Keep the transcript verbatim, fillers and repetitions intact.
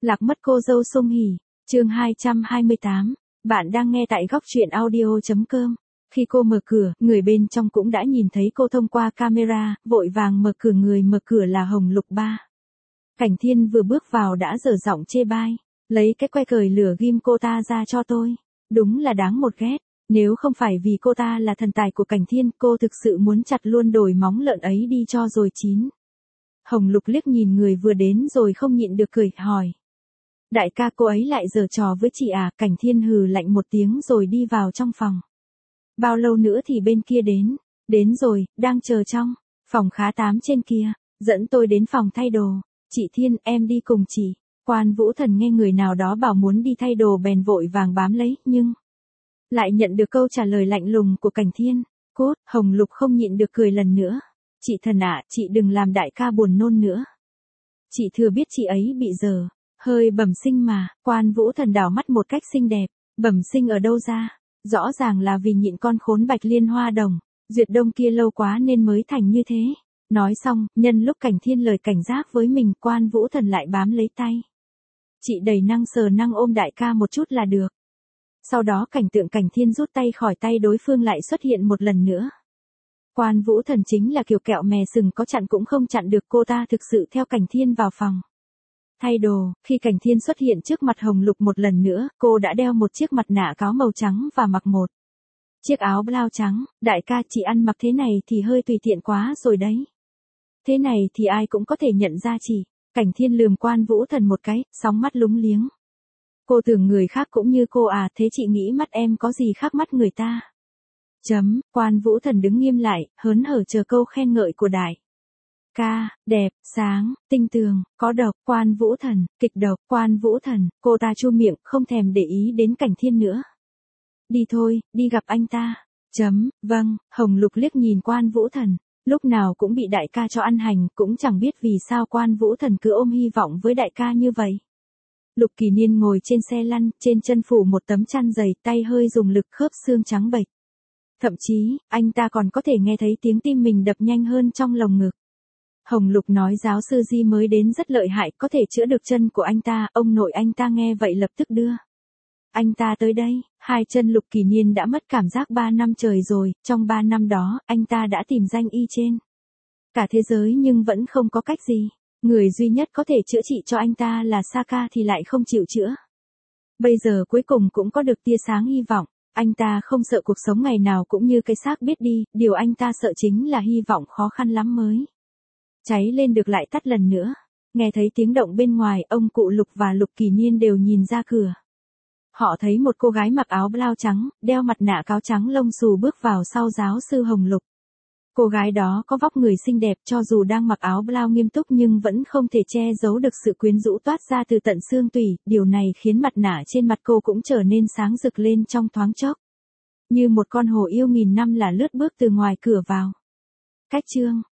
Lạc mất cô dâu Song Hỷ, chương hai trăm hai mươi tám. Bạn đang nghe tại góc truyện audio chấm com. Khi cô mở cửa, người bên trong cũng đã nhìn thấy cô thông qua camera, vội vàng mở cửa. Người mở cửa là Hồng Lục Ba. Cảnh Thiên vừa bước vào đã dở giọng chê bai, lấy cái que cởi lửa ghim cô ta ra cho tôi. Đúng là đáng một ghét, nếu không phải vì cô ta là thần tài của Cảnh Thiên, cô thực sự muốn chặt luôn đồi móng lợn ấy đi cho rồi chín. Hồng Lục liếc nhìn người vừa đến rồi không nhịn được cười, hỏi. Đại ca, cô ấy lại giở trò với chị à? Cảnh Thiên hừ lạnh một tiếng rồi đi vào trong phòng. Bao lâu nữa thì bên kia đến? Đến rồi, đang chờ trong phòng khá tám trên kia. Dẫn tôi đến phòng thay đồ. Chị Thiên, em đi cùng chị. Quan Vũ Thần nghe người nào đó bảo muốn đi thay đồ bèn vội vàng bám lấy, nhưng lại nhận được câu trả lời lạnh lùng của Cảnh Thiên. Cốt, Hồng Lục không nhịn được cười lần nữa. Chị Thần ạ, chị đừng làm đại ca buồn nôn nữa. Chị thừa biết chị ấy bị dở hơi bẩm sinh mà. Quan Vũ Thần đảo mắt một cách xinh đẹp. Bẩm sinh ở đâu ra? Rõ ràng là vì nhịn con khốn Bạch Liên Hoa Đồng, Duyệt Đông kia lâu quá nên mới thành như thế. Nói xong, nhân lúc Cảnh Thiên lời cảnh giác với mình, Quan Vũ Thần lại bám lấy tay. Chị đầy năng sờ năng ôm đại ca một chút là được. Sau đó cảnh tượng Cảnh Thiên rút tay khỏi tay đối phương lại xuất hiện một lần nữa. Quan Vũ Thần chính là kiểu kẹo mè sừng, có chặn cũng không chặn được. Cô ta thực sự theo Cảnh Thiên vào phòng thay đồ. Khi Cảnh Thiên xuất hiện trước mặt Hồng Lục một lần nữa, cô đã đeo một chiếc mặt nạ cáo màu trắng và mặc một chiếc áo blau trắng. Đại ca, chị ăn mặc thế này thì hơi tùy tiện quá rồi đấy. Thế này thì ai cũng có thể nhận ra chị. Cảnh Thiên lườm Quan Vũ Thần một cái, sóng mắt lúng liếng. Cô tưởng người khác cũng như cô à? Thế chị nghĩ mắt em có gì khác mắt người ta? Chấm. Quan Vũ Thần đứng nghiêm lại, hớn hở chờ câu khen ngợi của đại ca. Đẹp, sáng, tinh tường, có độc. Quan Vũ Thần, kịch độc. Quan Vũ Thần. Cô ta chu miệng, không thèm để ý đến Cảnh Thiên nữa. Đi thôi, đi gặp anh ta. Chấm. Vâng. Hồng Lục liếc nhìn Quan Vũ Thần. Lúc nào cũng bị đại ca cho ăn hành, cũng chẳng biết vì sao Quan Vũ Thần cứ ôm hy vọng với đại ca như vậy. Lục Kỳ Niên ngồi trên xe lăn, trên chân phủ một tấm chăn dày, tay hơi dùng lực khớp xương trắng bệch. Thậm chí, anh ta còn có thể nghe thấy tiếng tim mình đập nhanh hơn trong lồng ngực. Hồng Lục nói giáo sư Di mới đến rất lợi hại, có thể chữa được chân của anh ta. Ông nội anh ta nghe vậy lập tức đưa anh ta tới đây. Hai chân Lục Kỳ Niên đã mất cảm giác ba năm trời rồi. Trong ba năm đó, anh ta đã tìm danh y trên cả thế giới nhưng vẫn không có cách gì. Người duy nhất có thể chữa trị cho anh ta là Saka thì lại không chịu chữa. Bây giờ cuối cùng cũng có được tia sáng hy vọng. Anh ta không sợ cuộc sống ngày nào cũng như cái xác biết đi. Điều anh ta sợ chính là hy vọng khó khăn lắm mới cháy lên được lại tắt lần nữa. Nghe thấy tiếng động bên ngoài, ông cụ Lục và Lục Kỳ Niên đều nhìn ra cửa. Họ thấy một cô gái mặc áo blau trắng, đeo mặt nạ cáo trắng lông xù bước vào sau giáo sư Hồng Lục. Cô gái đó có vóc người xinh đẹp, cho dù đang mặc áo blau nghiêm túc nhưng vẫn không thể che giấu được sự quyến rũ toát ra từ tận xương tủy. Điều này khiến mặt nạ trên mặt cô cũng trở nên sáng rực lên trong thoáng chốc. Như một con hổ yêu nghìn năm là lướt bước từ ngoài cửa vào. Cách chương